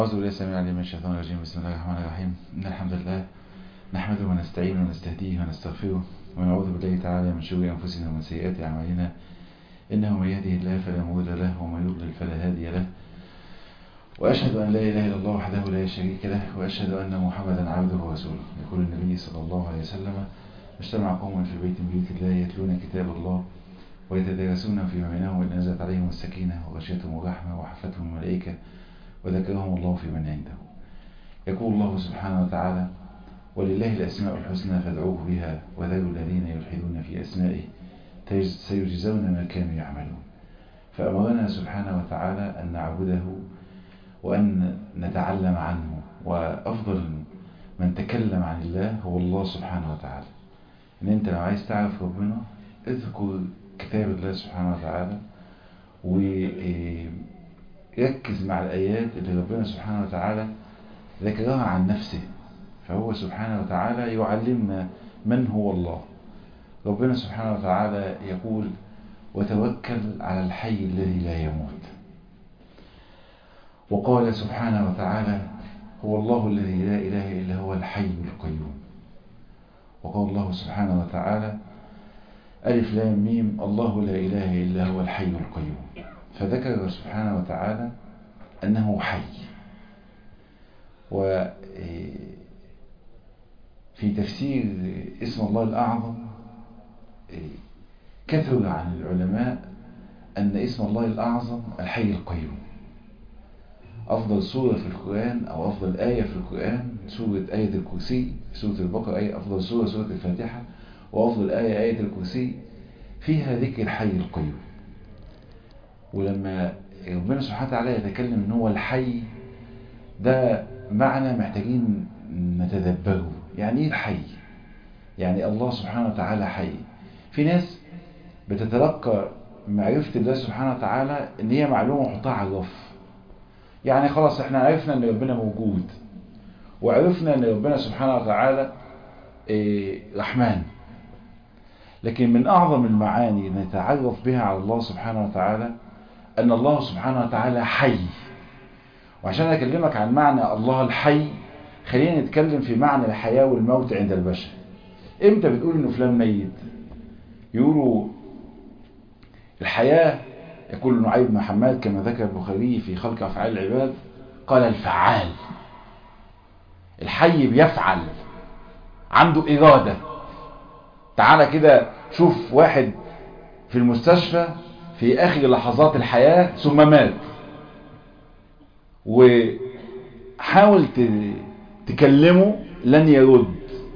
أعوذ بالله السميع العليم من الشيطان الرجيم. بسم الله الرحمن الرحيم. إن الحمد لله نحمده ونستعينه ونستهديه ونستغفره ونعوذ بالله تعالى من شرور أنفسنا ومن سيئات أعمالنا. إنه من يهده الله فلا مضل له ومن يضلل فلا هادي له. وأشهد أن لا إله إلا الله وحده لا شريك له وأشهد أن محمدا عبده ورسوله. يقول النبي صلى الله عليه وسلم: اجتمع قوم في بيت من بيوت الله يتلون كتاب الله ويتدارسون فيما بينهم وإن نزلت عليهم السكينة وغشيتهم الرحمة وحفتهم الملائكة وذكرهم الله في من عنده. يقول الله سبحانه وتعالى: ولله الأسماء الحسنى فادعوه بها وذروا الذين يلحدون في أسمائه سيجزون ما كانوا يعملون. فأمرنا سبحانه وتعالى أن نعبده وأن نتعلم عنه، وأفضل من تكلم عن الله هو الله سبحانه وتعالى. إن أنت لو عايز تعرف ربنا اذكر كتاب الله سبحانه وتعالى وركز مع الآيات اللي ربنا سبحانه وتعالى ذكرها عن نفسه. فهو سبحانه وتعالى يعلمنا من هو الله. ربنا سبحانه وتعالى يقول: وتوكل على الحي الذي لا يموت. وقال سبحانه وتعالى: هو الله الذي لا إله إلا هو الحي القيوم. وقال الله سبحانه وتعالى: ألف لام ميم الله لا إله إلا هو الحي القيوم. فذكر سبحانه وتعالى أنه حي. وفي تفسير اسم الله الأعظم كثر عن العلماء أن اسم الله الأعظم الحي القيوم. أفضل سورة في القرآن أو أفضل آية في القرآن سورة آية الكرسي، سورة البقرة أفضل سورة سورة الفاتحة، وأفضل آية آية الكرسي، فيها ذكر الحي القيوم. ولما ربنا سبحانه وتعالى يتكلم أنه هو الحي، ده معنى محتاجين نتدبره. يعني إيه الحي؟ يعني الله سبحانه وتعالى حي. في ناس بتتلقى معرفة الله سبحانه وتعالى ان هي معلومة وحطها على الرف. يعني خلاص احنا عرفنا ان ربنا موجود، وعرفنا ان ربنا سبحانه وتعالى رحمن. لكن من اعظم المعاني نتعرف بها على الله سبحانه وتعالى ان الله سبحانه وتعالى حي. وعشان اكلمك عن معنى الله الحي، خلينا نتكلم في معنى الحياة والموت عند البشر. امتى بتقول انه فلان ميت؟ يقولوا الحياة، يقول نعيم بن محمد كما ذكر البخاري في خلق أفعال العباد، قال الفعال. الحي بيفعل، عنده إرادة. تعالى كده شوف واحد في المستشفى في آخر لحظات الحياة ثم مات، وحاول تكلمه لن يرد.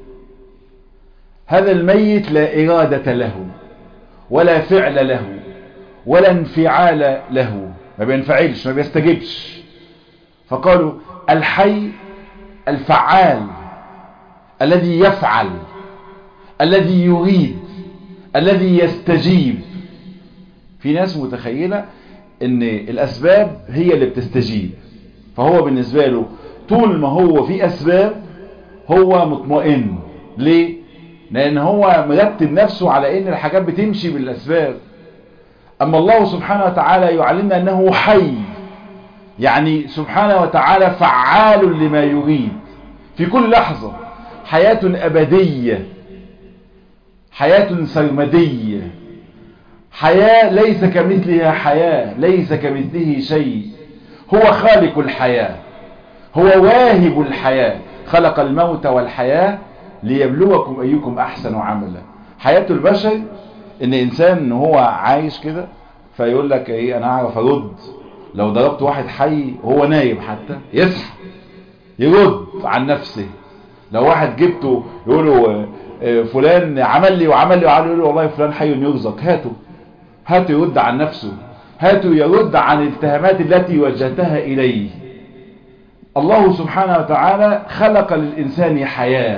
هذا الميت لا إرادة له ولا فعل له ولا انفعال له، ما بينفعلش، ما بيستجبش. فقالوا الحي الفعال الذي يفعل، الذي يريد، الذي يستجيب. في ناس متخيلة ان الاسباب هي اللي بتستجيب، فهو بالنسبة له طول ما هو في اسباب هو مطمئن. ليه؟ لان هو مرتب نفسه على ان الحاجات بتمشي بالاسباب. اما الله سبحانه وتعالى يعلمنا انه حي، يعني سبحانه وتعالى فعال لما يريد في كل لحظة. حياة ابدية، حياة سرمدية، حياة ليس كمثلها حياة، ليس كمثله شيء. هو خالق الحياة، هو واهب الحياة. خلق الموت والحياة ليبلوكم أيكم أحسن عملا. حياة البشر إن إنسان هو عايش كده فيقول لك إيه، أنا أعرف أرد. لو ضربت واحد حي وهو نايم حتى يصحى يرد عن نفسه. لو واحد جبته يقول له فلان عمل لي وعمل لي وعمل لي، يقول له والله فلان حي يرزق، هاته يرد عن نفسه، هاته يرد عن الاتهامات التي وجهتها إليه. الله سبحانه وتعالى خلق للإنسان حياة،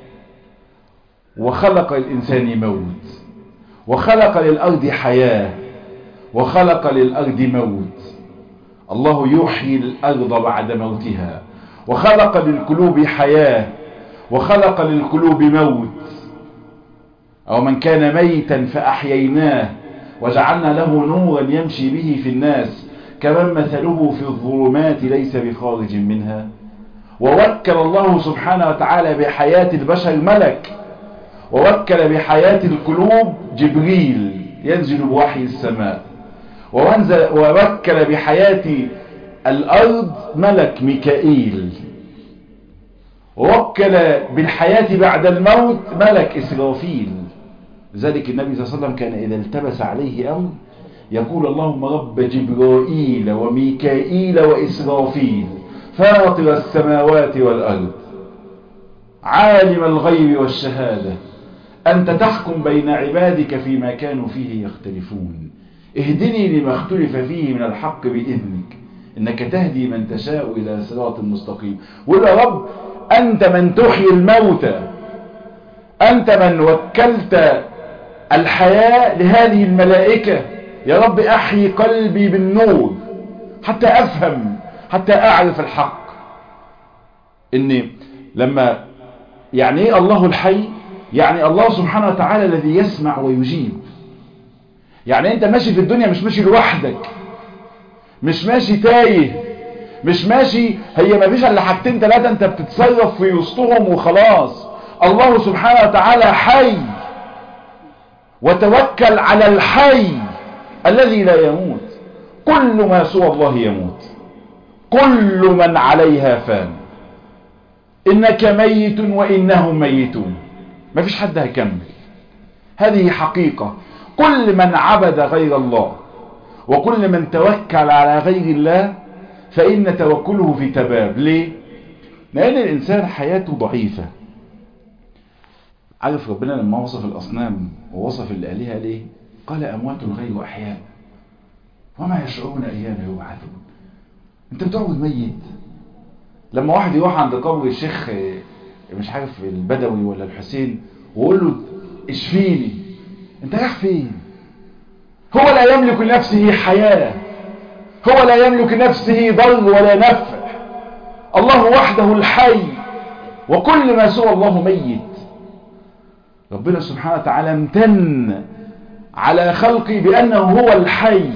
وخلق للإنسان موت، وخلق للأرض حياة، وخلق للأرض موت. الله يحيي الأرض بعد موتها، وخلق للقلوب حياة، وخلق للقلوب موت. أو من كان ميتا فأحييناه وجعلنا له نورا يمشي به في الناس كمن مثله في الظلمات ليس بخارج منها. ووكل الله سبحانه وتعالى بحياة البشر ملك، ووكل بحياة القلوب جبريل ينزل بوحي السماء، ووكل بحياة الأرض ملك ميكائيل، ووكل بالحياة بعد الموت ملك إسرافيل. لذلك النبي صلى الله عليه وسلم كان إذا التبس عليه أمر يقول اللهم رب جبرائيل وميكائيل وإسرافيل فاطر السماوات والأرض عالم الغيب والشهادة أنت تحكم بين عبادك فيما كانوا فيه يختلفون اهدني لما اختلف فيه من الحق بإذنك إنك تهدي من تشاء إلى صراط مستقيم. وقل يا رب أنت من تحيي الموتى، أنت من وكلت الحياة لهذه الملائكة، يا رب أحيي قلبي بالنور حتى أفهم، حتى أعرف الحق. إن لما يعني إيه الله الحي؟ يعني الله سبحانه وتعالى الذي يسمع ويجيب. يعني أنت ماشي في الدنيا مش ماشي لوحدك، مش ماشي تايه، مش ماشي هي ما فيش الا حاجتين ثلاثة انت بتتصرف في وسطهم وخلاص. الله سبحانه وتعالى حي، وتوكل على الحي الذي لا يموت. كل ما سوى الله يموت، كل من عليها فان، إنك ميت وإنهم ميتون. ما فيش حد هيكمل، هذه حقيقة. كل من عبد غير الله وكل من توكل على غير الله فإن توكله في تباب. ليه؟ لأن الإنسان حياته ضعيفة. عارف ربنا لما وصف الأصنام ووصف الآلهة ليه؟ قال أموات غير أحياء وما يشعرون أيام يبعثون. أنت بتعبد ميت. لما واحد يروح عند قبر الشيخ مش عارف البدوي ولا الحسين ويقول له اشفيني، أنت رايح فين؟ هو لا يملك لنفسه حياة، هو لا يملك نفسه ضر ولا نفع. الله وحده الحي، وكل ما سوى الله ميت. ربنا سبحانه وتعالى امتن على خلقه بأنه هو الحي.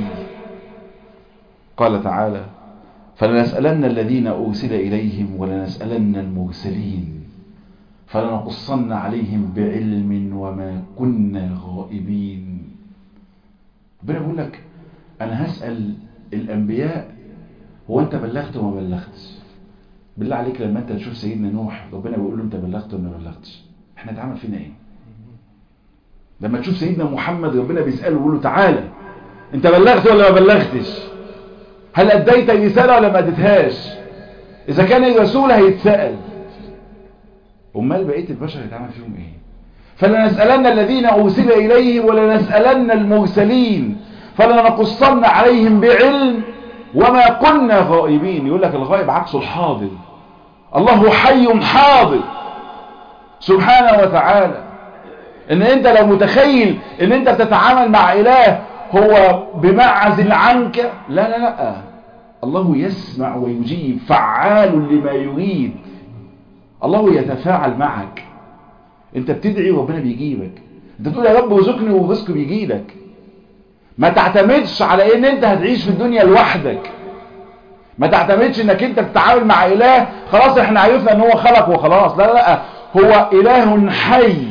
قال تعالى فلنسألن الذين أرسل إليهم ولنسألن المرسلين فلنقصن عليهم بعلم وما كنا غائبين. ربنا بيقول لك أنا هسأل الأنبياء هو أنت بلغت وما بلغتش. بالله عليك لما أنت تشوف سيدنا نوح ربنا بيقول له أنت بلغت وما بلغتش، احنا اتعمل فينا إيه؟ لما تشوف سيدنا محمد ربنا بيسأله ويقول له تعالى أنت بلغت ولا ما بلغتش؟ هل أديت الرسالة ولا ما أديتهاش؟ إذا كان الرسول هيتسأل، أمال بقية البشر هيتعمل فيهم إيه؟ فلنسألن الذين أرسل إليهم ولنسألن المرسلين فلنقصن عليهم بعلم وما كنا غائبين. يقول لك الغائب عكس الحاضر. الله حي حاضر سبحانه وتعالى. ان انت لو متخيل ان انت بتتعامل مع اله هو بمعزل عنك، لا لا لا، الله يسمع ويجيب، فعال لما يريد. الله يتفاعل معك. انت بتدعي وربنا بيجيبك، انت تقول يا رب رزقني ورزقك بيجيلك. ما تعتمدش على ان انت هتعيش في الدنيا لوحدك. ما تعتمدش انك انت بتتعامل مع اله خلاص احنا عرفنا ان هو خلق وخلاص. لا لا لا، هو اله حي.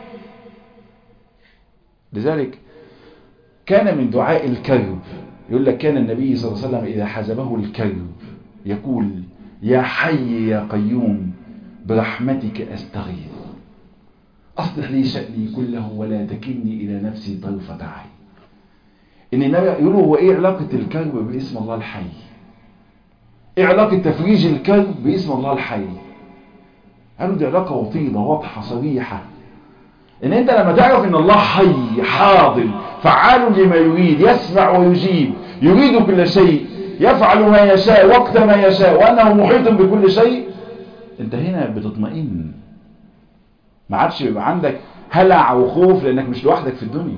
لذلك كان من دعاء الكرب، يقول لك كان النبي صلى الله عليه وسلم اذا حزبه الكرب يقول يا حي يا قيوم برحمتك استغيث اصلح لي شأني كله ولا تكلني الى نفسي طرفة عين. ان النبي يقولوا هو ايه علاقة الكرب باسم الله الحي؟ ايه علاقة تفريج الكرب باسم الله الحي؟ قالوا دي علاقة وطيدة واضحة صريحة. ان انت لما تعرف ان الله حي حاضر فعال لما يريد، يسمع ويجيب، يريد كل شيء، يفعل ما يشاء وقت ما يشاء، وانه محيط بكل شيء، انت هنا بتطمئن. ما عادش يبقى عندك هلع وخوف لانك مش لوحدك في الدنيا.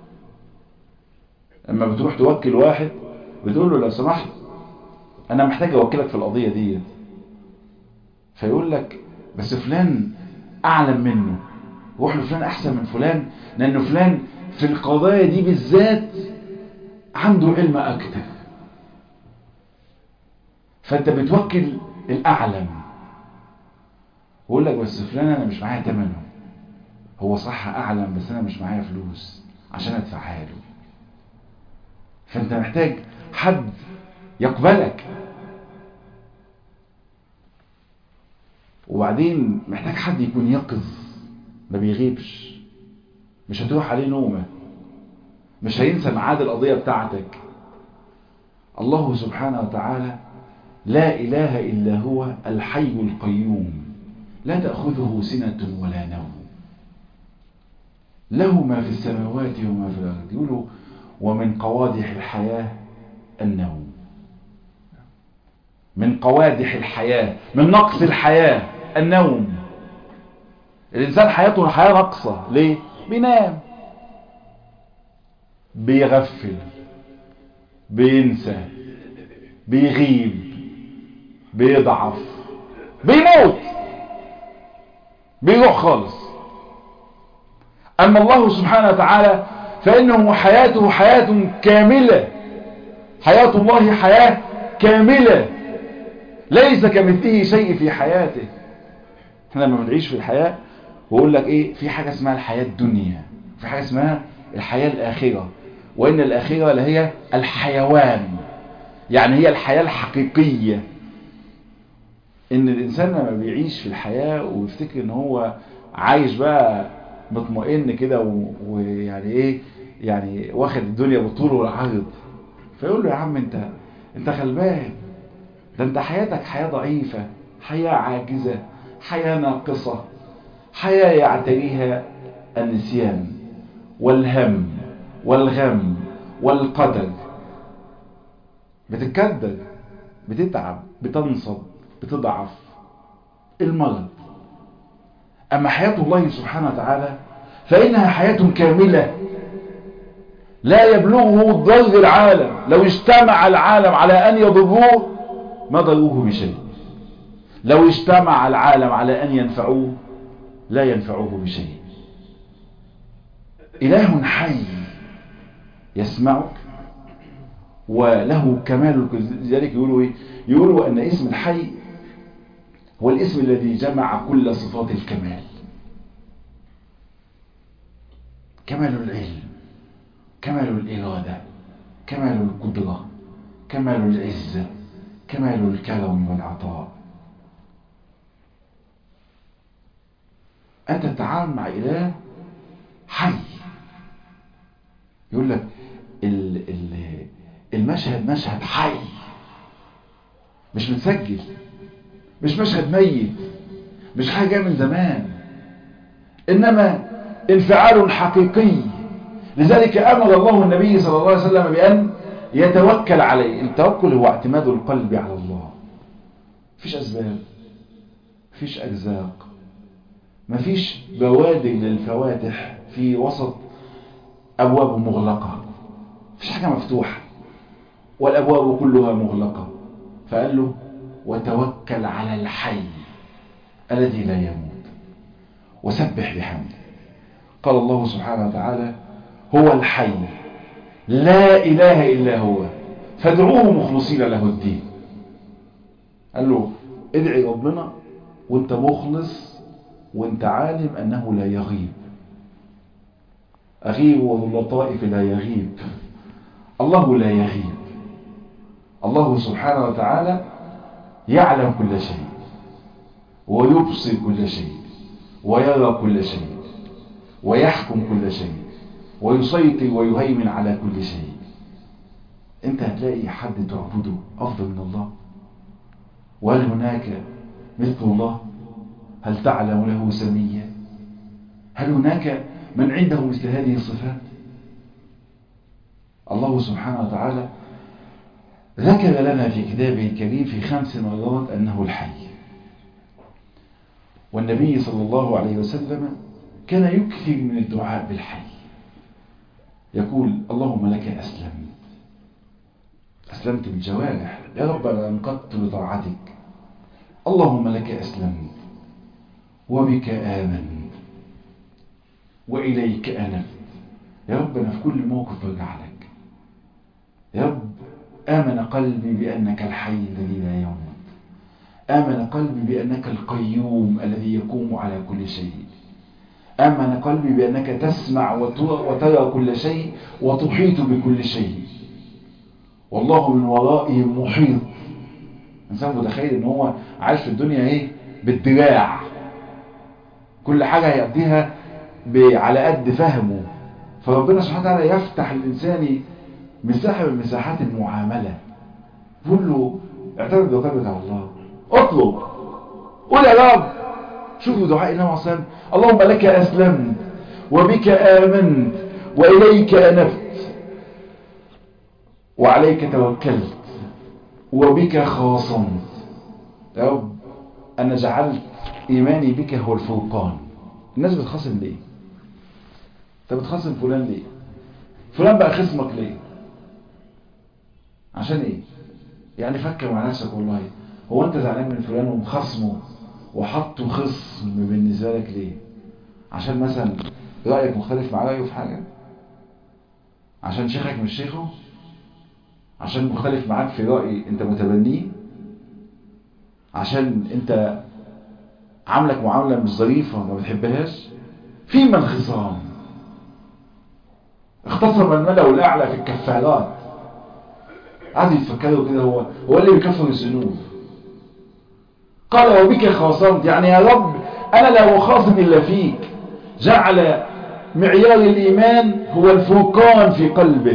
اما بتروح توكل واحد بتقول له لو سمحت انا محتاج اوكلك في القضية دي، فيقول لك بس فلان اعلم منه، روح له فلان احسن من فلان، لانه فلان في القضايا دي بالذات عنده علم اكتر. فانت بتوكل الاعلم، ويقول لك بس فلان انا مش معايا ثمنه، هو صح اعلم بس انا مش معايا فلوس عشان ادفعها له. فانت محتاج حد يقبلك، وبعدين محتاج حد يكون يقظ ما بيغيبش، مش هتروح عليه نومه، مش هينسى ميعاد القضية بتاعتك. الله سبحانه وتعالى لا إله إلا هو الحي القيوم لا تأخذه سنة ولا نوم، له ما في السماوات وما في الأرض. يقولوا ومن قوادح الحياة النوم، من قوادح الحياة، من نقص الحياة النوم. الإنسان حياته الحياة نقصة ليه؟ بينام، بيغفل، بينسى، بيغيب، بيضعف، بيموت، بيروح خالص. أما الله سبحانه وتعالى فإنه حياته حياة كاملة، حياة الله حياة كاملة ليس كمثله شيء في حياته. احنا لما بنعيش في الحياة ويقول لك ايه، في حاجة اسمها الحياة الدنيا، في حاجة اسمها الحياة الآخرة، وإن الآخرة لهي الحيوان، يعني هي الحياة الحقيقية. ان الانسان لما بيعيش في الحياة ويفتكر ان هو عايش بقى مطمئن كده ويعني ايه، يعني واخد الدنيا بالطول والعرض، فيقول له يا عم انت غلبان، ده انت حياتك حياة ضعيفة، حياة عاجزة، حياة ناقصة، حياة يعتريها النسيان والهم والغم والقدر. بتتكدر، بتتعب، بتنصب، بتضعف، المرض. أما حياة الله سبحانه وتعالى فإنها حياة كاملة لا يبلغه ضر العالم، لو اجتمع العالم على أن يضروه ما ضروه بشيء، لو اجتمع العالم على أن ينفعوه لا ينفعوه بشيء. إله حي يسمعك وله كمال، لذلك يقولوا إيه؟ يقولوا أن اسم الحي هو الاسم الذي جمع كل صفات الكمال، كمال العلم، كمال الإرادة، كمال القدرة، كمال العزة، كمال الكرم والعطاء. أنت تتعامل مع إله حي. يقول لك المشهد مشهد حي، مش متسجل، مش مشهد ميت، مش حاجة جاية من زمان، إنما انفعال حقيقي. لذلك أمر الله النبي صلى الله عليه وسلم بأن يتوكل عليه. التوكل هو اعتماد القلب على الله، مفيش أسباب، مفيش أرزاق، مفيش بوادر للفواتح في وسط أبواب مغلقة، مفيش حاجة مفتوحة والأبواب كلها مغلقة. فقال له وتوكل على الحي الذي لا يموت وسبح بحمده. قال الله سبحانه وتعالى هو الحي لا إله إلا هو فادعوه مخلصين له الدين. قال له ادعي ربنا وانت مخلص وانت عالم أنه لا يغيب. أغيب وذو اللطائف لا يغيب، الله لا يغيب. الله سبحانه وتعالى يعلم كل شيء ويبصر كل شيء ويرى كل شيء ويحكم كل شيء ويسيطر ويهيمن على كل شيء. انت هتلاقي حد تعبده أفضل من الله؟ وهل هناك مثل الله؟ هل تعلم له سميا؟ هل هناك من عنده مثل هذه الصفات؟ الله سبحانه وتعالى ذكر لنا في كتابه الكريم في 5 مرات أنه الحي. والنبي صلى الله عليه وسلم كان يكثر من الدعاء بالحي، يقول اللهم لك أسلمت بالجوارح، يا رب أنا انقدت لطاعتك، اللهم لك أسلمت وبك آمنت وإليك أنبت. يا رب أنا في كل موقف برجع لك، يا رب آمن قلبي بأنك الحي الذي لا يموت، آمن قلبي بأنك القيوم الذي يقوم على كل شيء، آمن قلبي بأنك تسمع وترى كل شيء وتحيط بكل شيء، والله من ورائهم محيط. إنسان متخيل إن هو عايش في الدنيا إيه؟ بالدراع، كل حاجة هيقضيها على قد فهمه. فربنا سبحانه وتعالى يفتح للإنسان مساحة من مساحات المعاملة، يقول له اعتمد بقلبك على الله، اطلب، قول يا رب. شوفوا دعاء النبي عليه الصلاة والسلام: اللهم لك أسلمت وبك آمنت وإليك أنبت وعليك توكلت وبك خاصمت. يا رب أنا جعلت إيماني بك هو الفرقان. الناس بتخاصم ليه؟ أنت بتخاصم فلان ليه؟ فلان بقى خصمك ليه؟ عشان إيه؟ يعني فكر مع نفسك والله، هو أنت زعلان من فلان ومخصمه وحطه خصم بالنسبة لك ليه؟ عشان مثلا رأيك مختلف مع رأيه في حاجة؟ عشان شيخك مش شيخه؟ عشان مختلف معاك في رأي انت متبنيه؟ عشان انت عاملك معاملة مش ظريفة ما بتحبهاش؟ في من خصام اختصم الملأ الأعلى في الكفارات، قعدوا يتفكروا كده، هو اللي بيكفر الذنوب. قال وبك خاصمت، يعني يا رب أنا لا أخاصم إلا فيك. جعل معيار الإيمان هو الفرقان في قلبه.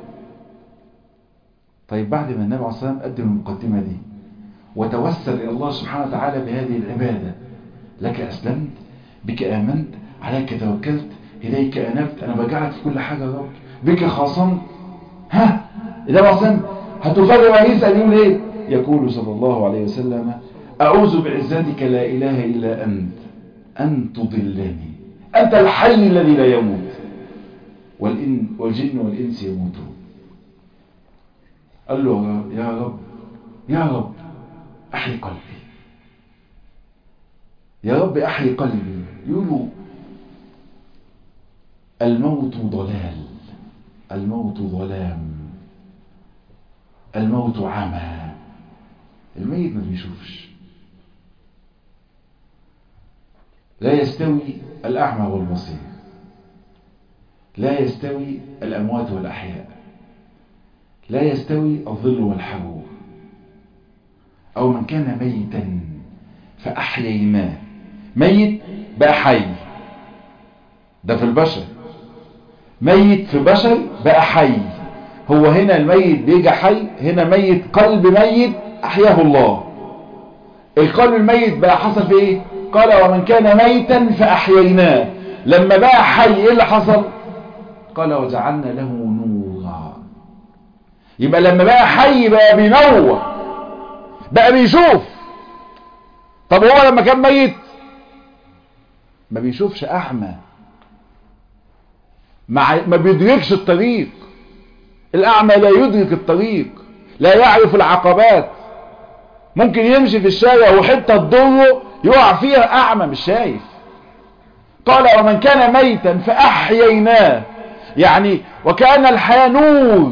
طيب بعد ما النبي عليه الصلاة والسلام قدم المقدمة دي وتوسل إلى الله سبحانه وتعالى بهذه العبادة: لك أسلمت، بك آمنت، عليك توكلت، إليك أنبت، أنا بجعلك في كل حاجة يا رب، بك خاصمت. ها النبي عليه الصلاة والسلام هتفرق ما يسأل يقول إيه؟ يقول صلى الله عليه وسلم: أعوذ بعزتك لا إله إلا أنت أن تضلني، أنت الحي الذي لا يموت والجن والإنس يموتون. قال له: يا رب أحيي قلبي، يا رب أحيي قلبي. يقولوا الموت ضلال، الموت ظلام، الموت عمى. الميت ما بيشوفش. لا يستوي الأعمى والبصير، لا يستوي الأموات والأحياء، لا يستوي الظل والحرور. أو من كان ميتا فأحييناه، ميت بقى حي، ده في البشر، ميت في بشر بقى حي. هو هنا الميت بيجي حي، هنا ميت، قلب ميت أحياه الله. القلب الميت بقى حصل في ايه؟ قال ومن كان ميتا فأحييناه. لما بقى حي ايه اللي حصل؟ قال وجعلنا له نورا. يبقى لما بقى حي بقى بينور، بقى بيشوف. طب هو لما كان ميت ما بيشوفش، أعمى، ما بيدركش الطريق. الأعمى لا يدرك الطريق، لا يعرف العقبات. ممكن يمشي في الشارع وحتة تضره يقع فيها، أعمى مش شايف. قال ومن كان ميتا فأحييناه، يعني وكأن الحياة نور.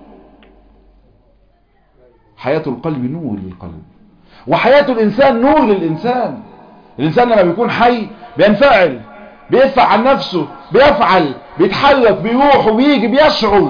حياة القلب نور للقلب، وحياة الإنسان نور للإنسان. الإنسان لما بيكون حي بينفعل، بيدفع عن نفسه، بيفعل، بيتحرك، بيروح وبيجي، بيشعر،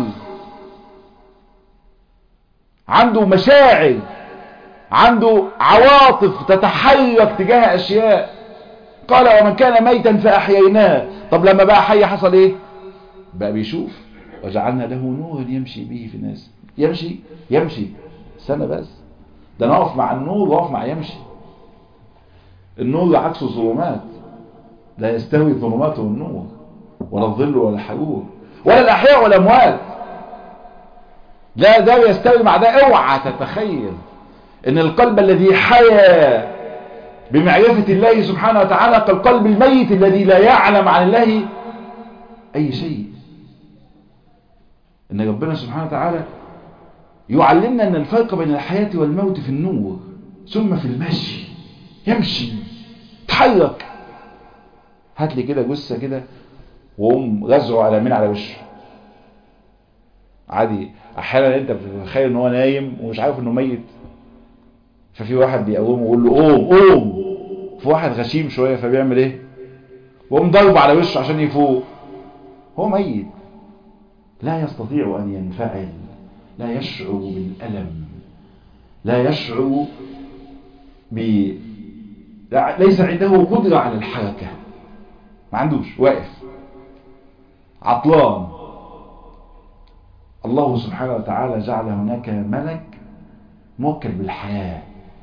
عنده مشاعر، عنده عواطف تتحرك تجاه أشياء. قال ومن كان ميتا فأحييناه. طب لما بقى حي حصل ايه؟ بقى بيشوف. وجعلنا له نورا يمشي به في الناس. يمشي استنى بس، ده نقف مع النور وقف مع يمشي. النور عكس الظلمات، لا يستوي الظلمات والنور، ولا الظل ولا الحرور، ولا الأحياء ولا الأموات. ده يستوي مع ده. اوعى تتخيل ان القلب الذي حيا بمعرفة الله سبحانه وتعالى كالقلب الميت الذي لا يعلم عن الله اي شيء. ان ربنا سبحانه وتعالى يعلمنا ان الفرق بين الحياة والموت في النور، ثم في المشي. يمشي، تحرك. هات لي كده جثة كده وقوم رزعه على مين؟ على وشه عادي. احيانا انت بتتخيل ان هو نايم ومش عارف انه ميت، ففي واحد بيقومه ويقول له قوم قوم، في واحد غشيم شويه فبيعمل ايه؟ وقوم ضربه على وشه عشان يفوق، هو ميت لا يستطيع ان ينفعل، لا يشعر بالالم، لا يشعر ليس عنده قدره على الحركه، ما عندوش، واقف عطلان. الله سبحانه وتعالى جعل هناك ملك موكل بالحياة.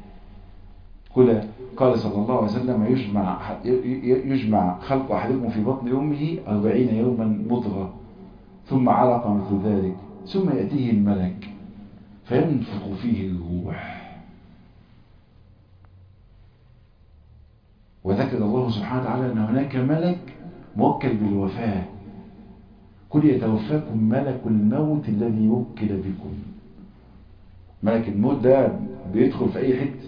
قال صلى الله عليه وسلم يجمع خلق أحدكم في بطن أمه 40 يوما مضغة ثم علقة مثل ذلك ثم يأتيه الملك فينفخ فيه الروح. وذكر الله سبحانه وتعالى أن هناك ملك موكل بالوفاة. قل يتوفاكم ملك الموت الذي وكل بكم. ملك الموت ده بيدخل في أي حته،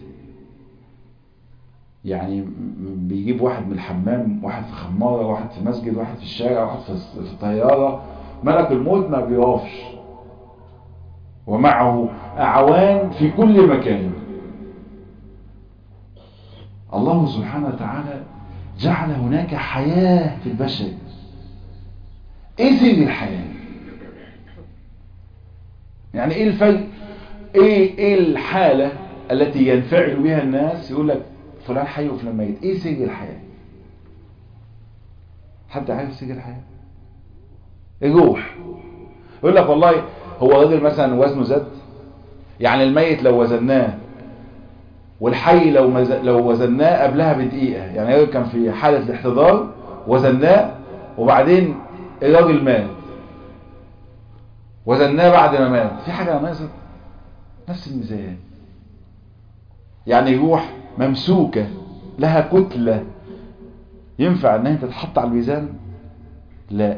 يعني بيجيب واحد من الحمام، واحد في خمارة، واحد في مسجد، واحد في الشارع، واحد في الطيارة. ملك الموت ما بيقفش، ومعه أعوان في كل مكان. الله سبحانه وتعالى جعل هناك حياة في البشر. ايه سر الحياة؟ يعني ايه الفرق؟ ايه الحالة التي ينفعل بها الناس يقول لك فلان حي وفلان ميت؟ ايه سر الحياة؟ حد عارف سر الحياة؟ الروح. يقول لك والله هو راجل مثلا وزنه زاد، يعني الميت لو وزناه والحي لو وزناه قبلها بدقيقة، يعني الراجل كان في حالة الاحتضار وزناه وبعدين الراجل مات، وزناه بعد ما مات، في حاجة ناقصة؟ نفس الميزان. يعني روح ممسوكة لها كتلة ينفع انها تتحط على الميزان؟ لا.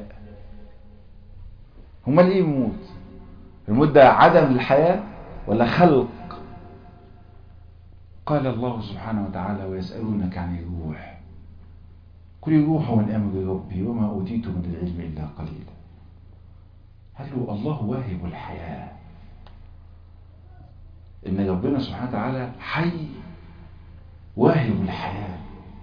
امال ايه الموت؟ الموت ده عدم الحياة ولا خلق؟ قال الله سبحانه وتعالى ويسألونك عن الروح قل الروح من أمر ربي وما أوتيت من العلم إلا قليلا. قال له الله واهب الحياة، إن ربنا سبحانه وتعالى حي واهب الحياة.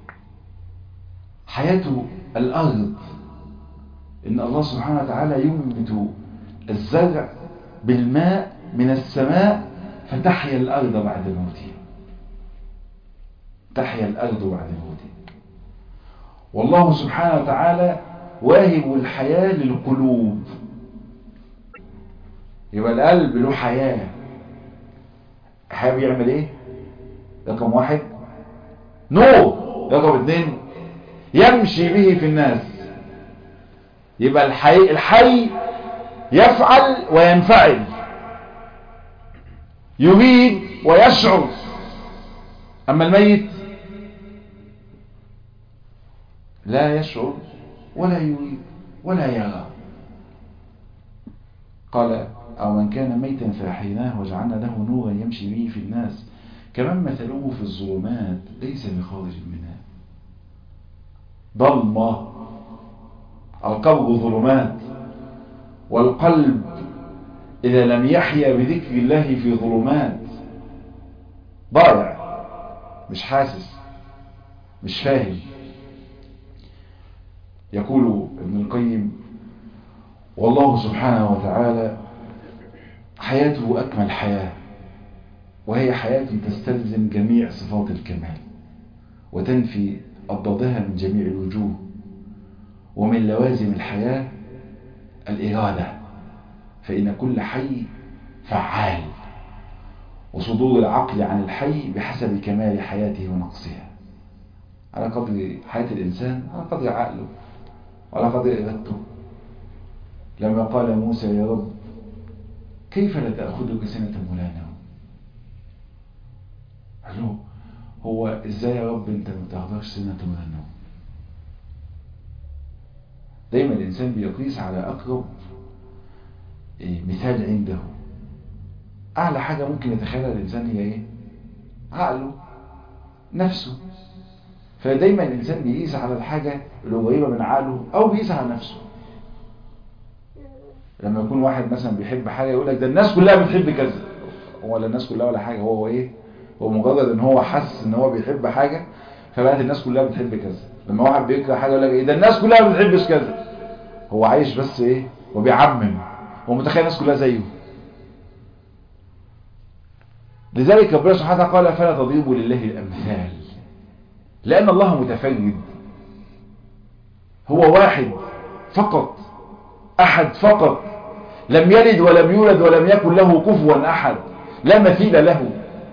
حياته الأرض، إن الله سبحانه وتعالى ينبت الزرع بالماء من السماء فتحيا الأرض بعد موتها، تحيا الأرض بعد موتها. والله سبحانه وتعالى واهب الحياة للقلوب. يبقى القلب له حياة. الحياة بيعمل ايه؟ رقم 1 نور، رقم 2 يمشي به في الناس. يبقى الحي يفعل وينفعل، يريد ويشعر. أما الميت لا يشعر ولا يريد ولا يرى. قال أو من كان ميتا فأحييناه وجعلنا له نورا يمشي به في الناس كمن مثله في الظلمات ليس بخارج منها. ضلمة، القلب ظلمات، والقلب إذا لم يحيا بذكر الله في ظلمات ضائع، مش حاسس، مش فاهم. يقول ابن القيم والله سبحانه وتعالى حياته أكمل حياة، وهي حياة تستلزم جميع صفات الكمال وتنفي أضدادها من جميع الوجوه. ومن لوازم الحياة الإرادة، فإن كل حي فعال، وصدور العقل عن الحي بحسب كمال حياته ونقصها، على قدر حياة الإنسان، على قدر عقله وعلى قدر إرادته. لما قال موسى يا رب كيف لا تأخذك سنة ولا نوم؟ قال له هو ازاي يا رب انت ما تاخدكش سنة ولا نوم؟ دايما الإنسان بيقيس على أقرب مثال عنده. أعلى حاجة ممكن يتخيلها الإنسان هي إيه؟ عقله، نفسه. فدايما الإنسان بيقيس على الحاجة القريبة من عقله أو بيقيس على نفسه. لما يكون واحد مثلا بيحب حاجة يقول لك ده الناس كلها بتحب كذا، ولا الناس كلها ولا حاجة، هو ايه، هو مجرد ان هو حس ان هو بيحب حاجة فبقت الناس كلها بتحب كذا. لما واحد بيكره حاجة يقول لك ايه ده الناس كلها ما بتحبش كذا، هو عايش بس ايه، هو بيعمم، هو متخيل الناس كلها زيه. لذلك ربنا سبحانه وتعالى قال فلا تضربوا لله الامثال، لان الله متفرد، هو واحد فقط، احد فقط، لم يلد ولم يولد ولم يكن له كفوا احد، لا مثيل له،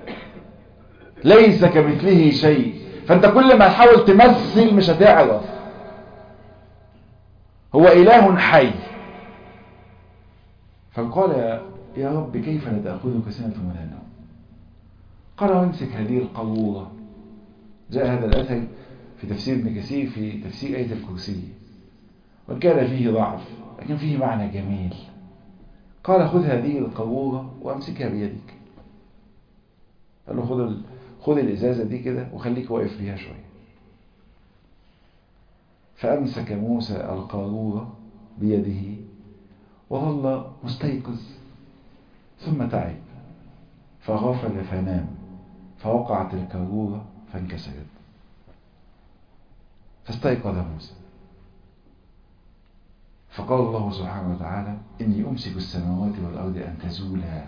ليس كمثله شيء. فانت كل ما تحاول تمثل مش هتعرف. هو اله حي. فقال يا رب كيف لا تأخذك سنة ولا نوم؟ قال وامسك هذه القارورة. جاء هذا الأثر في تفسير ابن كثير في تفسير آية الكرسي، وكان فيه ضعف لكن فيه معنى جميل. قال خذ هذه القارورة وامسكها بيدك. قال له خذ الإزازة دي كده وخليك واقف بيها شوية. فأمسك موسى القارورة بيده وظل مستيقظ، ثم تعب فغفل فنام، فوقعت القارورة فانكسرت، فاستيقظ موسى. فقال الله سبحانه وتعالى إني أمسك السماوات والأرض أن تزولا.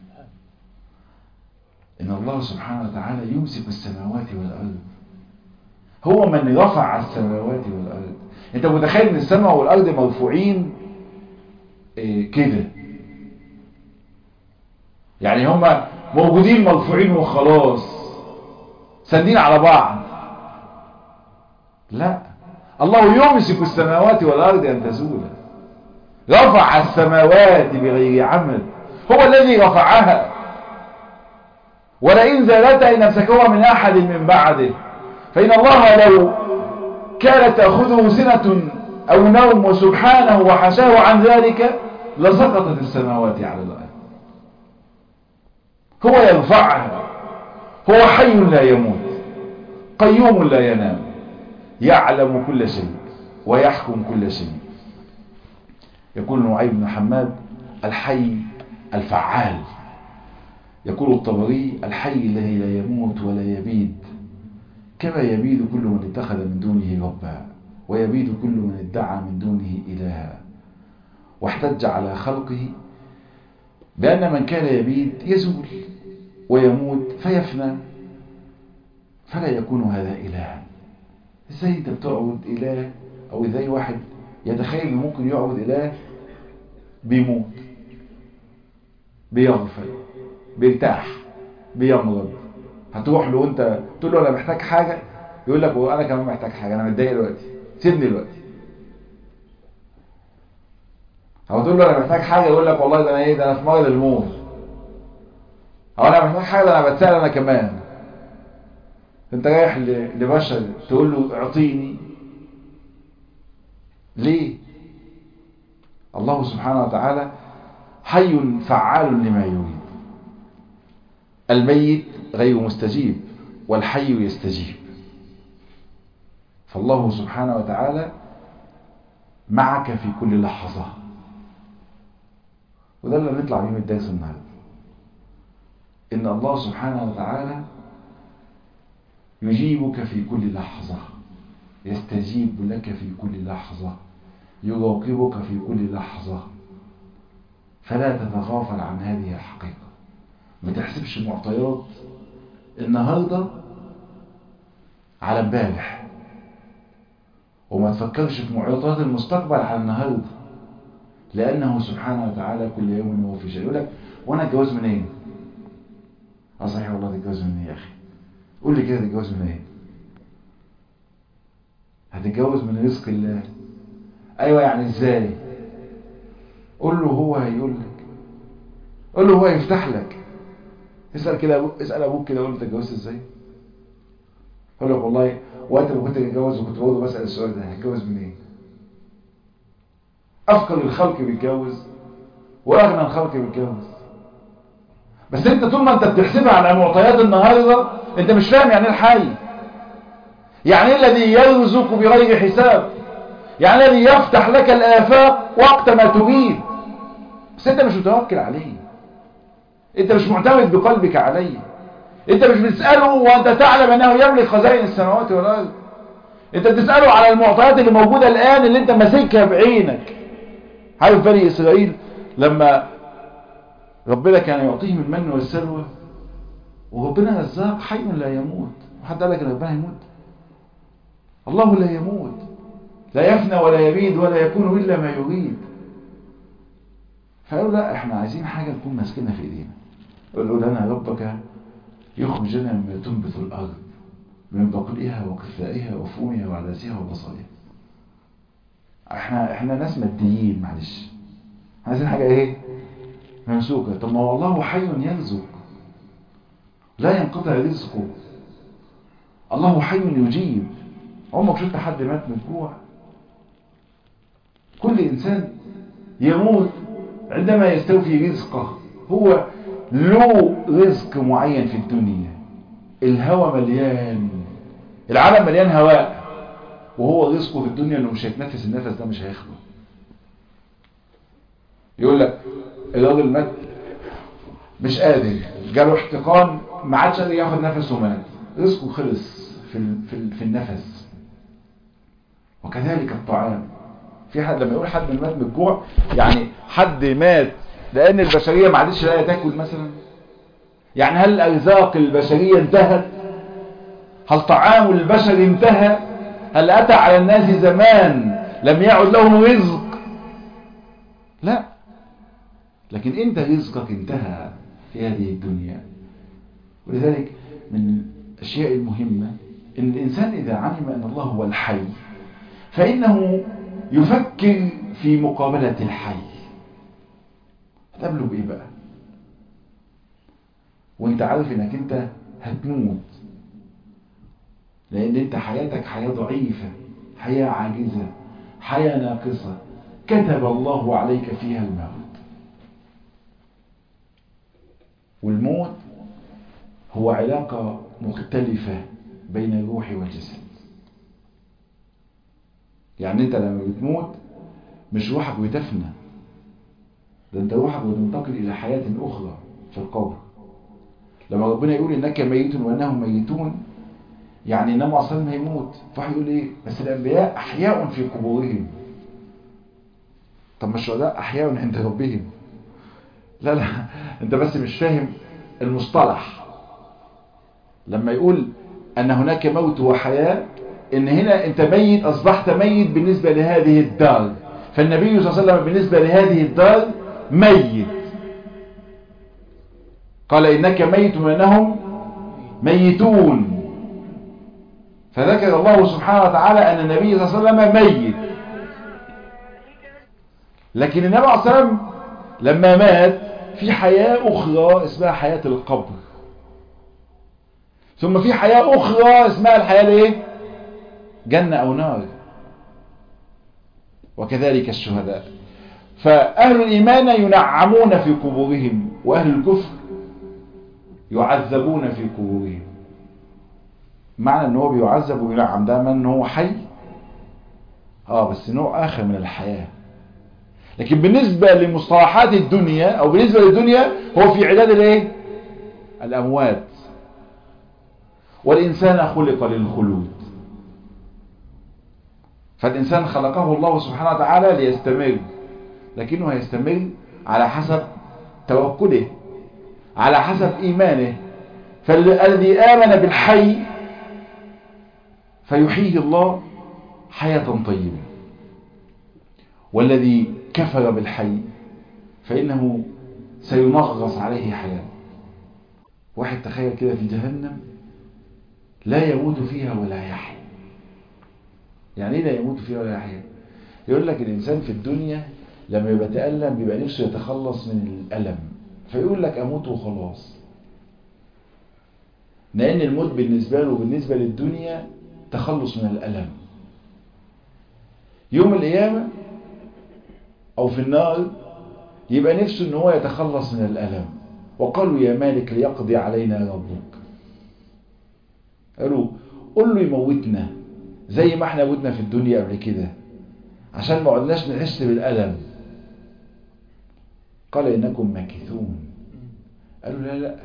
إن الله سبحانه وتعالى يمسك السماوات والأرض، هو من رفع السماوات والأرض. أنت متخيل أن السماء والأرض مرفوعين كده، يعني هما موجودين مرفوعين وخلاص سندين على بعض؟ لا، الله يمسك السماوات والأرض أن تزولا، رفع السماوات بغير عمد، هو الذي رفعها. ولئن زالتا إن أمسكوها من أحد من بعده، فإن الله لو كانت تأخذه سنة أو نوم وسبحانه وحشاه عن ذلك لسقطت السماوات على الأرض. هو يرفعها، هو حي لا يموت، قيوم لا ينام، يعلم كل شيء ويحكم كل شيء. يقول نعيم بن حماد الحي الفعال. يقول الطبري الحي الذي لا يموت ولا يبيد، كما يبيد كل من اتخذ من دونه ربا، ويبيد كل من ادعى من دونه إلها. واحتج على خلقه بأن من كان يبيد يزول ويموت فيفنى، فلا يكون هذا إلها. ازاي انت بتعبد إله، او ازاي واحد يتخيل ممكن يعبد إله بيموت، بيغفل، بيرتاح، بيمرض؟ هتروح له وانت تقول له انا محتاج حاجة، يقول لك وانا كمان محتاج حاجة، انا متضايق دلوقتي، سيبني دلوقتي. او تقول له انا محتاج حاجة، يقول لك والله ده انا ايه، ده انا في مرض الموت. او انا محتاج حاجة، ده انا بتسأل انا كمان. انت رايح لبشر تقول له اعطيني ليه؟ الله سبحانه وتعالى حي فعال لما يريد. الميت غير مستجيب والحي يستجيب. فالله سبحانه وتعالى معك في كل لحظة. وده اللي نطلع بيه من الدرس النهارده، ان الله سبحانه وتعالى يجيبك في كل لحظة، يستجيب لك في كل لحظة، يراقبك في كل لحظة. فلا تتغافل عن هذه الحقيقة. ما تحسبش معطيات النهاردة على امبارح، وما تفكرش في معطيات المستقبل على النهاردة، لأنه سبحانه وتعالى كل يوم هو في شيء. يقول لك وانا اتجوز منين؟ صحيح والله تتجوز منين يا أخي؟ قول لي كده تتجوز منين؟ هتتجوز من رزق الله. ايوه يعني ازاي؟ قول له هو هيقول لك، قول له هو يفتح لك. اسال كده اسال ابوك كده، قول له اتجوزت ازاي؟ قول لك والله وقت ما كنت اتجوز وكنت برضه بسال السؤال ده، هتجوز منين؟ افقر الخلق بيتجوز واغنى الخلق بيتجوز. بس انت طول ما انت بتحسبها على معطيات النهارده انت مش فاهم يعني ايه الحي، يعني ايه الذي يرزق بغير حساب، يعني الذي يفتح لك الآفاق وقت ما تريد. بس انت مش متوكل عليه، انت مش معتمد بقلبك عليه، انت مش بتسأله وانت تعلم انه يملك خزائن السماوات والارض، انت بتسأله على المعطيات اللي موجودة الان اللي انت ماسكها بعينك. عارف بني اسرائيل لما ربنا كان يعطيهم المن والسلوى، وربنا رزاق حي لا يموت، وحد قال لك ان ربنا يموت؟ الله لا يموت، لا يفنى ولا يبيد ولا يكون الا ما يريد. فقالوا لا، احنا عايزين حاجه نكون ماسكينها في ايدينا. قالوا لنا ربك يخرج لنا مما تنبت الارض من بقلها وقثائها وفومها وعدسها وبصلها. احنا ناس ماديين، معلش عايزين حاجه ايه؟ ممسوكه. طب ما هو الله حي يرزق، لا ينقطع رزقه، الله حي يجيب. عمرك شفت حد مات من الجوع؟ كل انسان يموت عندما يستوفي رزقه. هو له رزق معين في الدنيا. الهواء مليان، العالم مليان هواء، وهو رزقه في الدنيا انه مش هيتنفس، النفس ده مش هياخده. يقول لك الراجل مات مش قادر، جاله احتقان، ما عادش قادر ياخد نفس ومات، رزقه خلص في النفس. وكذلك الطعام. في حد لما يقول حد مات من الجوع، يعني حد مات لان البشريه ما عادش لاقيه تاكل مثلا. يعني هل ارزاق البشريه انتهت؟ هل طعام البشر انتهى؟ هل اتى على الناس زمان لم يعد لهم رزق؟ لا، لكن انت رزقك انتهى في هذه الدنيا. ولذلك من الاشياء المهمه ان الانسان اذا علم ان الله هو الحي فانه يفكر في مقابله الحي. هتقابله بايه بقى وانت عارف انك انت هتموت؟ لان انت حياتك حياه ضعيفه، حياه عاجزه، حياه ناقصه، كتب الله عليك فيها الموت. والموت هو علاقه مختلفه بين الروح والجسد. يعني انت لما بتموت مش روحك بتفنى، ده انت روحك بتنتقل الى حياه اخرى في القبر. لما ربنا يقول انك ميت وانهم ميتون، يعني النبي اصلا هيموت، فواحد يقول ايه؟ بس الانبياء احياء في قبورهم. طب ما الشهداء احياء عند ربهم. لا لا، انت بس مش فاهم المصطلح. لما يقول ان هناك موت وحياه، ان هنا انت ميت، اصبحت ميت بالنسبه لهذه الدار. فالنبي صلى الله عليه وسلم بالنسبه لهذه الدار ميت، قال انك ميت وانهم ميتون. فذكر الله سبحانه وتعالى ان النبي صلى الله عليه وسلم ميت. لكن النبي صلى الله عليه وسلم لما مات في حياة اخرى اسمها حياة القبر، ثم في حياة اخرى اسمها الحياة الايه؟ جنة او نار. وكذلك الشهداء. فاهل الايمان ينعمون في قبورهم، واهل الكفر يعذبون في قبورهم. معنى ان هو بيعذب وينعم ده ان هو حي، بس نوع اخر من الحياة. لكن بالنسبة لمصطلحات الدنيا او بالنسبة للدنيا هو في عداد الايه؟ الاموات. والانسان خلق للخلود. فالانسان خلقه الله سبحانه وتعالى ليستمر، لكنه هيستمر على حسب توكله، على حسب ايمانه. فالذي امن بالحي فيحييه الله حياة طيبة، والذي كفر بالحي فإنه سينغص عليه حياة. واحد تخيل كده في جهنم لا يموت فيها ولا يحيا. يعني ايه لا يموت فيها ولا يحيا؟ يقول لك الإنسان في الدنيا لما يبقى تألم بيبقى نفسه يتخلص من الألم، فيقول لك أموت وخلاص. لأن الموت بالنسبة له بالنسبة للدنيا تخلص من الألم. يوم القيامة أو في النار يبقى نفسه ان هو يتخلص من الألم. وقالوا يا مالك ليقضي علينا ربك. قالوا قل له يموتنا زي ما احنا موتنا في الدنيا قبل كده عشان ما عدناش نحس بالألم. قال إنكم ماكثون. قالوا لا لا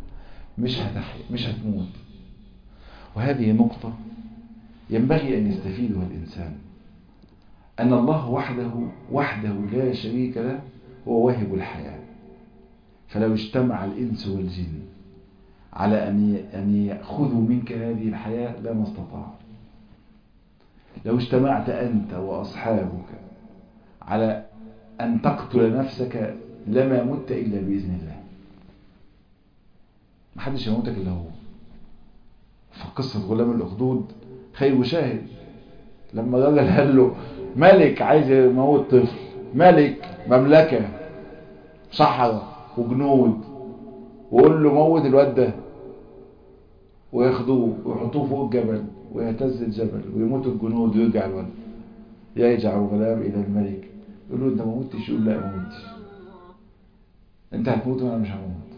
مش هتموت. وهذه نقطة ينبغي أن يستفيدها الإنسان، أن الله وحده لا شريك له هو واهب الحياة. فلو اجتمع الإنس والجن على أن يأخذوا منك هذه الحياة لما استطاع. لو اجتمعت أنت وأصحابك على أن تقتل نفسك لما مت إلا بإذن الله. محدش يموتك إلا هو. فقصة غلام الأخدود خير وشاهد. لما الراجل قال له ملك عايز يموت طفل، ملك مملكة صحراء وجنود، وقول له موت الواد ده، وياخدوه ويحطوه فوق الجبل ويهتز الجبل ويموت الجنود ويرجع الولد. يرجع الغلام إلى الملك يقول له أنت ما موتش؟ يقول لا ما موتش. أنت هتموت وأنا مش هموت.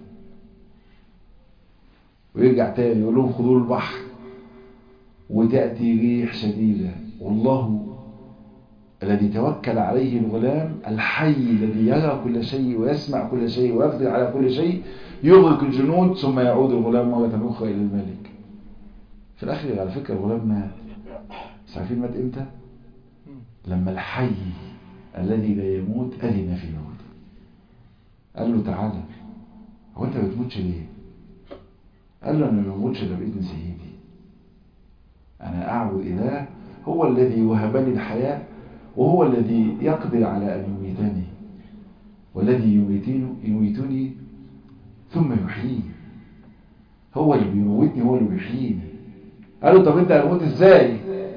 ويرجع تاني يقول لهم خذوا البحر، وتأتي ريح شديدة، والله الذي توكل عليه الغلام الحي الذي يرى كل شيء ويسمع كل شيء ويقدر على كل شيء يغرق الجنود، ثم يعود الغلام مرة أخرى إلى الملك. في الآخر على فكرة الغلام مات. بس عارفين مات إمتى؟ لما الحي الذي لا يموت أذن في موته. قال له تعالى، هو أنت ما بتموتش ليه؟ قال له أنا ما بموتش إلا بإذن سيدي. أنا أعبد إله هو الذي وهبني الحياة، وهو الذي يقدر على أن يميتني، والذي يميتني ثم يحييني. هو اللي بيموتني هو اللي بيحييني. قال له طب أنت هتموت إزاي؟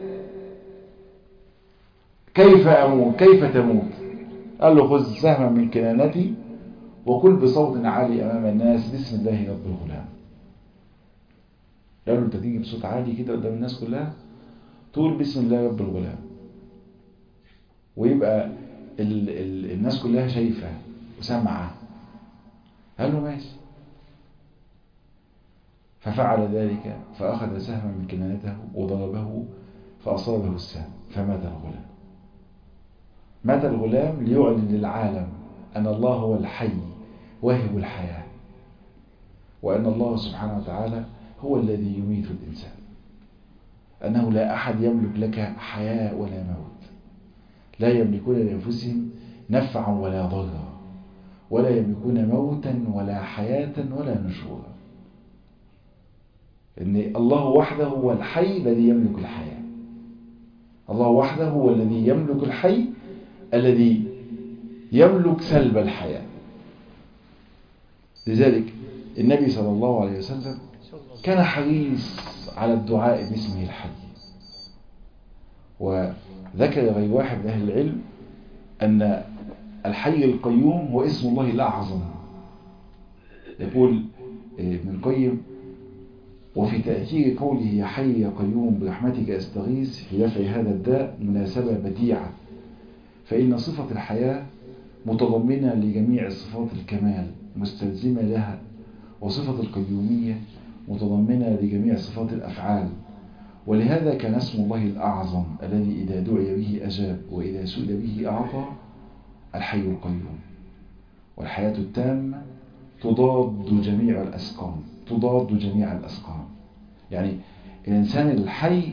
كيف أموت؟ كيف تموت؟ قال له خذ سهما من كنانتي وقل بصوت عالي أمام الناس بسم الله رب الغلام. قال له أنت تيجي بصوت عالي كده قدام الناس كلها تقول بسم الله رب الغلام، ويبقى الناس كلها شايفة وسمعة. قال له ماشي. ففعل ذلك، فأخذ سهما من كنانته وضربه فأصابه السهم فمات الغلام. مات الغلام ليعلن للعالم أن الله هو الحي واهب الحياة، وأن الله سبحانه وتعالى هو الذي يميت الإنسان، أنه لا أحد يملك لك حياة ولا موت، لا يملكون لأنفسهم نفعا ولا ضرا، ولا يملكون موتا ولا حياة ولا نشورا. إن الله وحده هو الحي الذي يملك الحياة. الله وحده هو الذي يملك الحي الذي يملك سلب الحياة. لذلك النبي صلى الله عليه وسلم كان حريص على الدعاء باسمه الحي. وذكر غير واحد من أهل العلم أن الحي القيوم هو اسم الله الأعظم. يقول ابن القيم وفي تأثير قوله يا حي يا قيوم برحمتك أستغيث في دفع هذا الداء مناسبة بديعة، فإن صفة الحياة متضمنة لجميع صفات الكمال مستلزمة لها، وصفة القيومية متضمنة لجميع صفات الأفعال. ولهذا كان اسم الله الأعظم الذي إذا دعي به أجاب وإذا سئل به أعطى الحي القيوم. والحياة التامة تضاد جميع الأسقام. يعني الإنسان الحي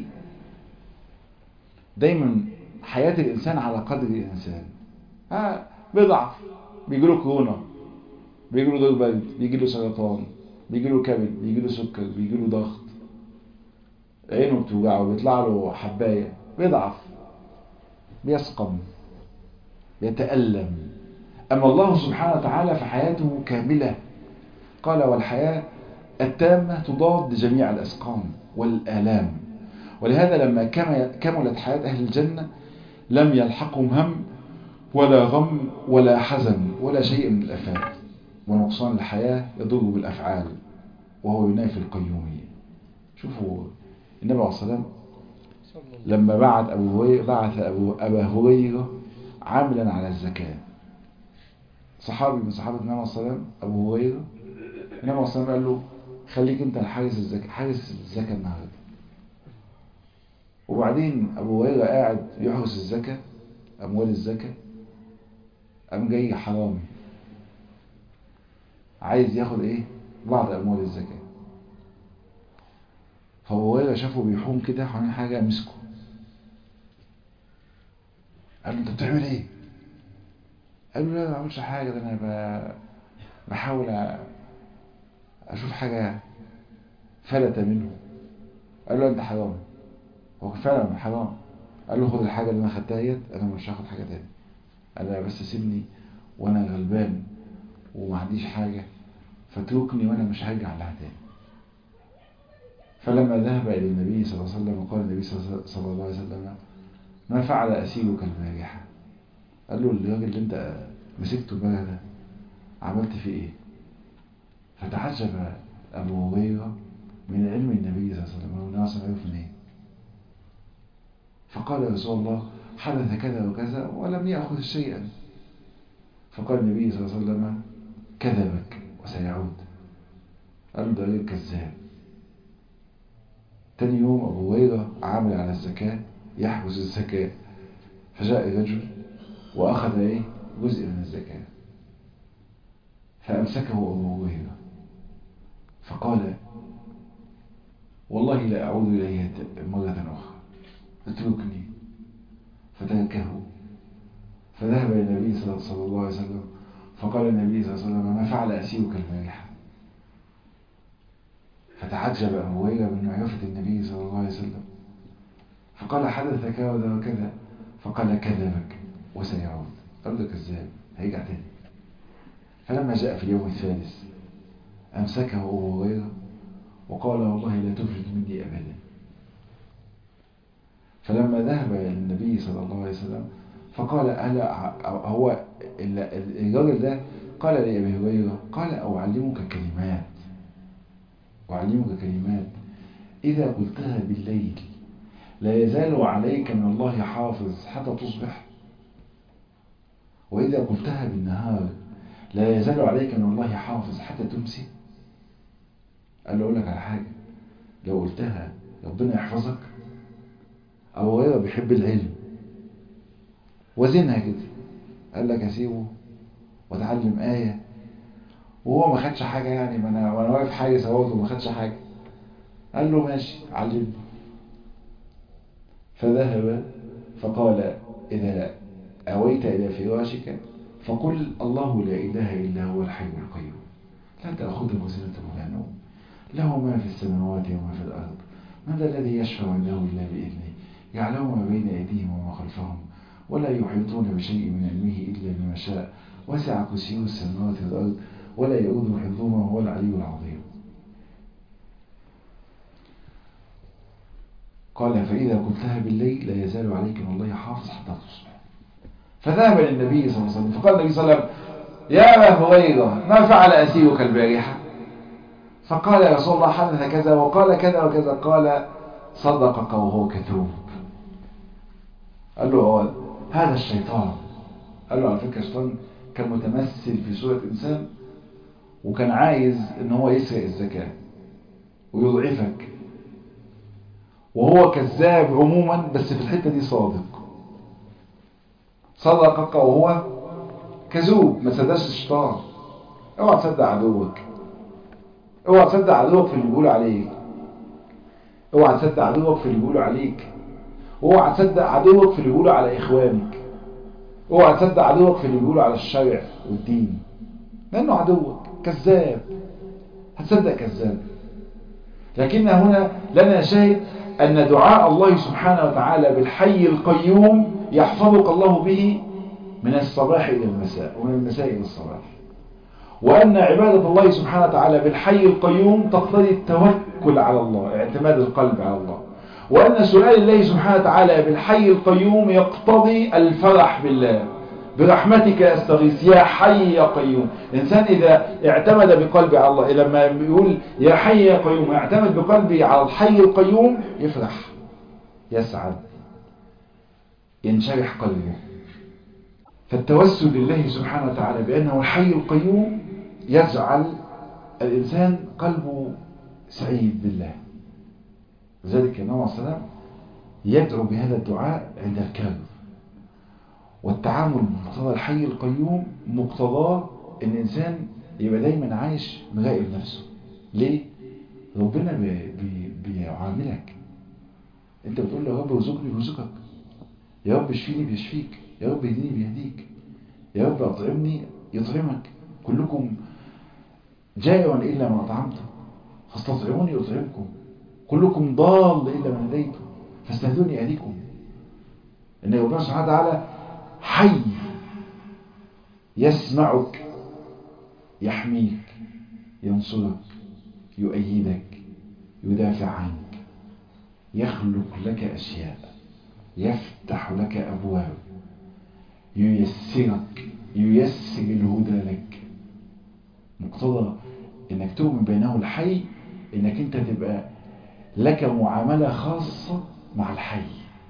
دايما حياة الإنسان على قدر الإنسان. بيضعف، بيجيله كورونا، بيجيله دور برد، بيجيله سرطان، بيجيله كبد، بيجيله سكر، بيجيله ضغط، عينه بتوجعه، بيطلع له حباية، بيضعف، بيسقم، بيتألم. أما الله سبحانه وتعالى فحياته كاملة. قال والحياة التامة تضاد جميع الأسقام والآلام. ولهذا لما كملت حياة أهل الجنة لم يلحقهم هم ولا غم ولا حزن ولا شيء من الآفات. ونقصان الحياة يضر بالأفعال وهو ينافي القيومية. شوفوا النبي عليه الصلاة والسلام لما بعث أبا هريرة عاملا على الزكاة، صحابي من صحابة النبي عليه الصلاة والسلام أبو هريرة، النبي عليه الصلاة والسلام قال له خليك أنت حارس الزكاة النهاردة. وبعدين أبو هريرة قاعد يحرس الزكاة، أموال الزكاة، قام جاي حرامي عايز ياخد ايه؟ بعض اموال الزكاة. فأبو هريرة شافه بيحوم كده حوالين حاجة، مسكه قال له انت بتعمل ايه؟ قال له لا ما بعملش حاجة، ده انا بحاول اشوف حاجة فلت منه. قال له انت حرام. هو فعلا حرام. قال له خد الحاجة اللي انا خدتها ديت، انا مش هاخد حاجة تاني، انا بس سيبني وانا غلبان وما عنديش حاجة، فتركني وانا مش هرجع لها تاني. فلما ذهب الى النبي صلى الله عليه وسلم قال النبي صلى الله عليه وسلم ما فعل اسيرك البارحة؟ قال له الراجل اللي انت مسكته البارحة ده عملت فيه ايه؟ فتعجب ابو هريرة من علم النبي صلى الله عليه وسلم، والناس عرف منين؟ فقال يا رسول الله حدث كذا وكذا ولم يأخذ شيئا. فقال النبي صلى الله عليه وسلم كذبك وسيعود. قال له ده راجل كذاب. تاني يوم أبو هريرة عامل على الزكاة يحجز الزكاة، فجاء رجل وأخذ إيه؟ جزء من الزكاة، فأمسكه أبو هريرة فقال والله لا أعود إليه مرة أخرى، اتركني. فتركه. فذهب إلى النبي صلى الله عليه وسلم فقال النبي صلى الله عليه وسلم ما فعل أسيرك البارحة؟ فتعجب أبو هريرة من معرفة النبي صلى الله عليه وسلم، فقال حدث كذا وكذا. فقال كذبك وسيعود. قال له كذاب هيرجع تاني. فلما جاء في اليوم الثالث أمسكه أبو هريرة وقال والله لا تفلت مني أبدا. فلما ذهب إلى النبي صلى الله عليه وسلم فقال هو الراجل ده قال لأبي هريرة قال أعلمك كلمات إذا قلتها بالليل لا يزال عليك من الله حافظ حتى تصبح، وإذا قلتها بالنهار لا يزال عليك من الله حافظ حتى تمسي. قال له أقول لك على حاجة، لو قلتها ربنا يحفظك. أبو هريرة بيحب العلم وزنها كده، قال لك أسيبه واتعلم آية وهو ما خدش حاجة يعني، ما أنا وأنا واقف حاجة سواته وما خدش حاجة. قال له ماشي علمني. فذهب فقال إذا أويت إلى فراشك فقل الله لا إله إلا هو الحي القيوم لا تأخذه سنة ولا نوم له ما في السماوات وما في الأرض من ذا الذي يشفع عنده إلا بإذنه يعلم ما بين أيديهم وما خلفهم ولا يحيطون بشيء من علمه إلا بما شاء وسع كرسيه السماوات والأرض ولا يؤوده حفظهما وهو العلي العظيم. قال فإذا قلتها بالليل لا يزال عليك من الله حافظ حتى تصبح. فذهب للنبي صلى الله عليه وسلم فقال النبي صلى الله عليه وسلم يا أبا هريرة ما فعل أسيرك البارحة؟ فقال يا رسول الله حدث كذا وقال كذا وكذا. قال صدقك وهو كذوب. قال له هذا الشيطان. قال له على فكرة الشيطان كان متمثل في صورة إنسان وكان عايز ان هو يسرق الزكاة ويضعفك، وهو كذاب عموما بس في الحتة دي صادق. صدقك وهو كذوب. ما تصدقش الشيطان. اوعى تصدق عدوك. اوعى تصدق عدوك في اللي بيقولوا عليك. اوعى تصدق عدوك في اللي بيقولوا عليك. اوعى تصدق عدوك في اللي بيقولوا على اخوانك. اوعى تصدق عدوك في اللي بيقولوا على الشرع والدين، لانه عدوك كذاب. هتصدق كذاب. لكن هنا لنا شاهد أن دعاء الله سبحانه وتعالى بالحي القيوم يحفظك الله به من الصباح إلى المساء ومن المساء إلى الصباح، وأن عبادة الله سبحانه وتعالى بالحي القيوم تقتضي التوكل على الله، اعتماد القلب على الله، وأن سؤال الله سبحانه وتعالى بالحي القيوم يقتضي الفرح بالله. برحمتك أستغيث يا حي يا قيوم. الإنسان إذا اعتمد بقلبه على الله، لما يقول يا حي يا قيوم يعتمد بقلبه على الحي القيوم يفرح، يسعد، ينشرح قلبه. فالتوسل لله سبحانه وتعالى بأنه الحي القيوم يجعل الإنسان قلبه سعيد بالله. لذلك النبي صلى الله عليه وسلم يدعو بهذا الدعاء عند الكرب. والتعامل بمقتضى الحي القيوم مقتضاه ان الانسان يبقى دايما عايش مراقب نفسه. ليه؟ ربنا بيعاملك، انت بتقول له يا رب ارزقني بيرزقك، يا رب اشفيني بيشفيك، يا رب اهديني بيهديك، يا رب اطعمني يطعمك. كلكم جائع الا من اطعمته فاستطعموني اطعمكم، كلكم ضال الا من هديته فاستهدوني اهديكم. ان ربنا سبحانه وتعالى حي يسمعك، يحميك، ينصرك، يؤيدك، يدافع عنك، يخلق لك أشياء، يفتح لك أبواب، ييسرك، ييسر الهدى لك. مقتضى انك تؤمن بأنه الحي انك انت تبقى لك معاملة خاصة مع الحي،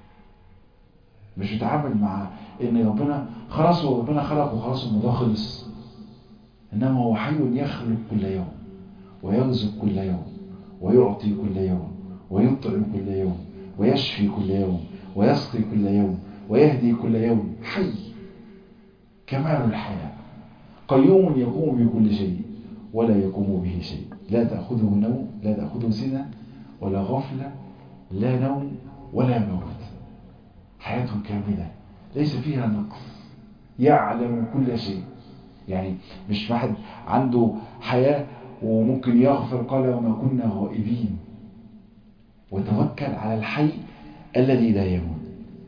مش تتعامل مع ان ربنا خلاص وربنا خلق وخلاص الموضوع خلص، انما هو حي يخلق كل يوم ويرزق كل يوم ويعطي كل يوم ويطعم كل يوم ويشفي كل يوم ويسقي كل يوم ويهدي كل يوم. حي كمال الحياة، قيوم يقوم بكل شيء ولا يقوم به شيء، لا تأخذه نوم، لا تأخذه سنة ولا غفلة، لا نوم ولا موت، حياة كاملة ليس فيها نقص، يعلم كل شيء. يعني مش واحد عنده حياة وممكن يغفر، قال وما كنا غائبين. وتوكل على الحي الذي لا يموت.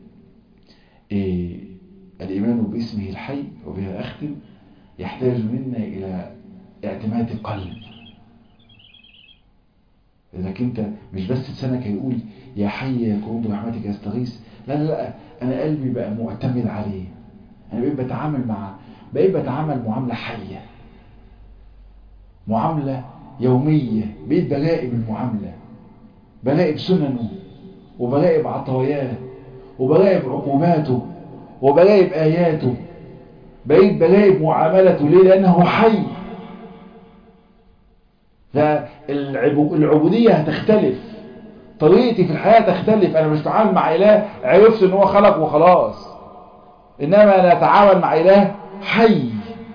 الإيمان باسمه الحي، وبها أختم، يحتاج منا إلى اعتماد قلب. إذا انت مش بس لسانك يقول يا حي يا قيوم برحمتك استغيث، لا لا لا، أنا قلبي بقى معتمد عليه. أنا بقيت بتعامل معاملة حية، معاملة يومية، بقيت براقب المعاملة، براقب سننه وبراقب عطاياه وبراقب عقوباته وبراقب آياته، بقيت براقب معاملته. ليه؟ لأنه حي. فالعبودية هتختلف، طريقتي في الحياة تختلف. أنا مش بتعامل مع إله عرفت إن هو خلق وخلاص، إنما أنا أتعامل مع إله حي.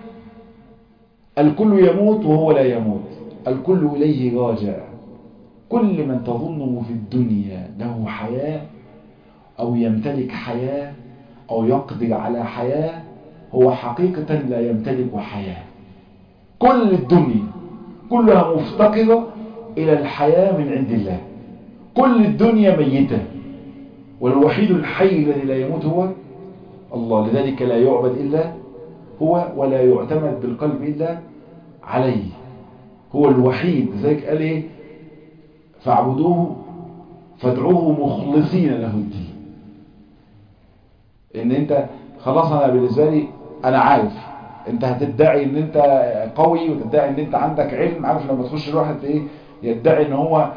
الكل يموت وهو لا يموت، الكل إليه راجع. كل من تظنه في الدنيا له حياة أو يمتلك حياة أو يقدر على حياة هو حقيقة لا يمتلك حياة. كل الدنيا كلها مفتقرة إلى الحياة من عند الله. كل الدنيا ميتة، والوحيد الحي الذي لا يموت هو الله. لذلك لا يعبد إلا هو ولا يعتمد بالقلب إلا عليه. هو الوحيد. لذلك قال إيه؟ فاعبدوه فادعوه مخلصين له الدين. ان انت خلاص، انا بالنسبة لي انا عارف انت هتدعي ان انت قوي وتدعي ان انت عندك علم. عارف لما تخش الواحد ايه يدعي ان هو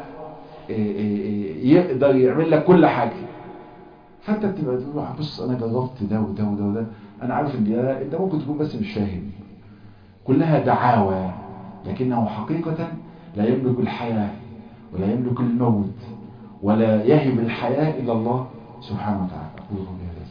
يقدر يعمل لك كل حاجة، فانت بتبقى تقول بص انا جربت ده وده وده وده، انا عارف ان ده انت ممكن تكون بس مش فاهم. كلها دعاوى، لكنه حقيقة لا يملك الحياة ولا يملك الموت ولا يهب الحياة إلا الله سبحانه وتعالى.